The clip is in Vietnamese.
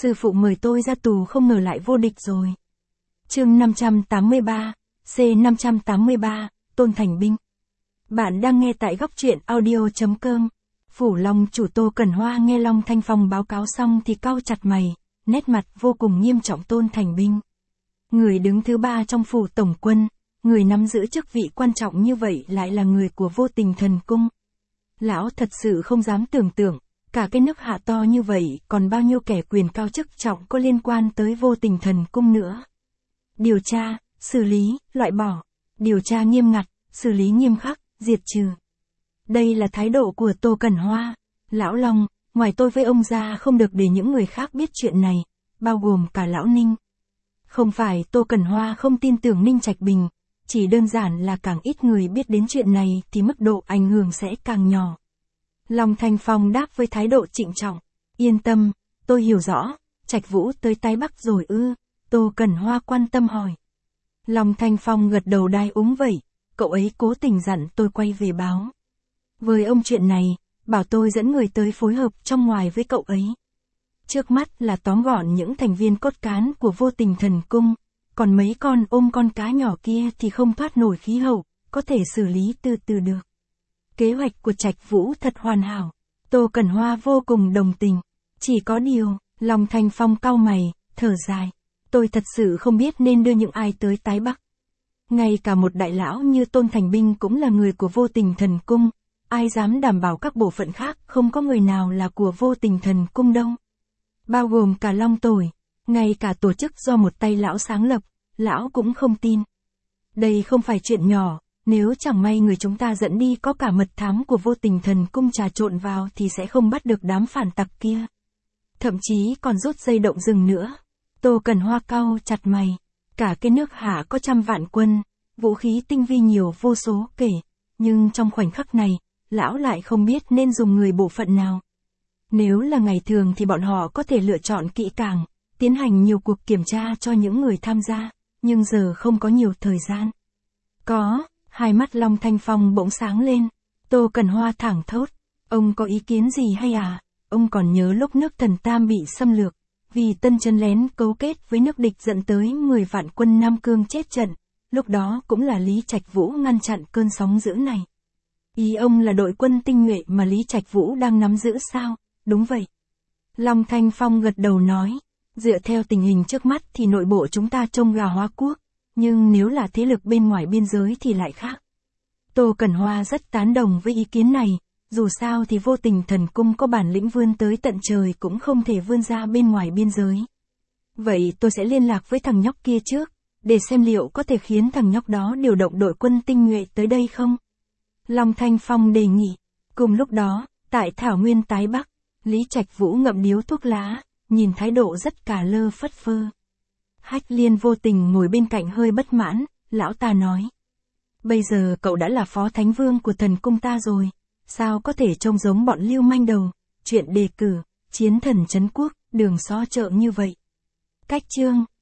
Sư phụ mời tôi ra tù không ngờ lại vô địch rồi. Chương 583, C583, Tôn Thành Binh. Bạn đang nghe tại góc truyện audio.com. Phủ Long chủ Tô Cẩn Hoa nghe Long Thanh Phong báo cáo xong thì cau chặt mày, nét mặt vô cùng nghiêm trọng. Tôn Thành Binh, người đứng thứ 3 trong phủ tổng quân, người nắm giữ chức vị quan trọng như vậy lại là người của Vô Tình Thần Cung. Lão thật sự không dám tưởng tượng, cả cái nước Hạ to như vậy còn bao nhiêu kẻ quyền cao chức trọng có liên quan tới Vô Tình Thần Cung nữa. Điều tra, xử lý, loại bỏ. Điều tra nghiêm ngặt, xử lý nghiêm khắc, diệt trừ. Đây là thái độ của Tô Cẩn Hoa. Lão Long, ngoài tôi với ông ra không được để những người khác biết chuyện này, bao gồm cả lão Ninh. Không phải Tô Cẩn Hoa không tin tưởng Ninh Trạch Bình, chỉ đơn giản là càng ít người biết đến chuyện này thì mức độ ảnh hưởng sẽ càng nhỏ. Long Thanh Phong đáp với thái độ trịnh trọng. Yên tâm, tôi hiểu rõ. Trạch Vũ tới Tái Bắc rồi ư? Tô Cẩn Hoa quan tâm hỏi. Long Thanh Phong gật đầu đai úng vậy. Cậu ấy cố tình dặn tôi quay về báo với ông chuyện này, bảo tôi dẫn người tới phối hợp trong ngoài với cậu ấy. Trước mắt là tóm gọn những thành viên cốt cán của Vô Tình Thần Cung, còn mấy con ôm con cá nhỏ kia thì không thoát nổi khí hậu, có thể xử lý từ từ được. Kế hoạch của Trạch Vũ thật hoàn hảo. Tô Cẩn Hoa vô cùng đồng tình. Chỉ có điều, Long Thanh Phong cau mày, thở dài. Tôi thật sự không biết nên đưa những ai tới Tái Bắc. Ngay cả một đại lão như Tôn Thành Binh cũng là người của Vô Tình Thần Cung. Ai dám đảm bảo các bộ phận khác không có người nào là của Vô Tình Thần Cung đâu. Bao gồm cả Long Tồi, ngay cả tổ chức do một tay lão sáng lập, lão cũng không tin. Đây không phải chuyện nhỏ, nếu chẳng may người chúng ta dẫn đi có cả mật thám của Vô Tình Thần Cung trà trộn vào thì sẽ không bắt được đám phản tặc kia. Thậm chí còn rút dây động rừng nữa. Tô Cẩn Hoa cau chặt mày. Cả cái nước Hạ có trăm vạn quân, vũ khí tinh vi nhiều vô số kể, nhưng trong khoảnh khắc này, lão lại không biết nên dùng người bộ phận nào. Nếu là ngày thường thì bọn họ có thể lựa chọn kỹ càng, tiến hành nhiều cuộc kiểm tra cho những người tham gia, nhưng giờ không có nhiều thời gian. Hai mắt Long Thanh Phong bỗng sáng lên. Tô Cẩn Hoa thẳng thốt. Ông có ý kiến gì hay à? Ông còn nhớ lúc nước Thần Tam bị xâm lược, vì Tân Chân lén cấu kết với nước địch dẫn tới 10 vạn quân Nam Cương chết trận, lúc đó cũng là Lý Trạch Vũ ngăn chặn cơn sóng dữ này. Ý ông là đội quân tinh nhuệ mà Lý Trạch Vũ đang nắm giữ sao? Đúng vậy. Long Thanh Phong gật đầu nói. Dựa theo tình hình trước mắt thì nội bộ chúng ta trông gà hóa quốc, nhưng nếu là thế lực bên ngoài biên giới thì lại khác. Tô Cẩn Hoa rất tán đồng với ý kiến này, dù sao thì Vô Tình Thần Cung có bản lĩnh vươn tới tận trời cũng không thể vươn ra bên ngoài biên giới. Vậy tôi sẽ liên lạc với thằng nhóc kia trước, để xem liệu có thể khiến thằng nhóc đó điều động đội quân tinh nhuệ tới đây không? Long Thanh Phong đề nghị. Cùng lúc đó, tại Thảo Nguyên Tái Bắc, Lý Trạch Vũ ngậm điếu thuốc lá, nhìn thái độ rất cà lơ phất phơ. Hách Liên Vô Tình ngồi bên cạnh hơi bất mãn, lão ta nói. Bây giờ cậu đã là phó thánh vương của thần cung ta rồi, sao có thể trông giống bọn lưu manh đầu, chuyện đề cử, chiến thần trấn quốc, đường xó chợ như vậy. Cách chương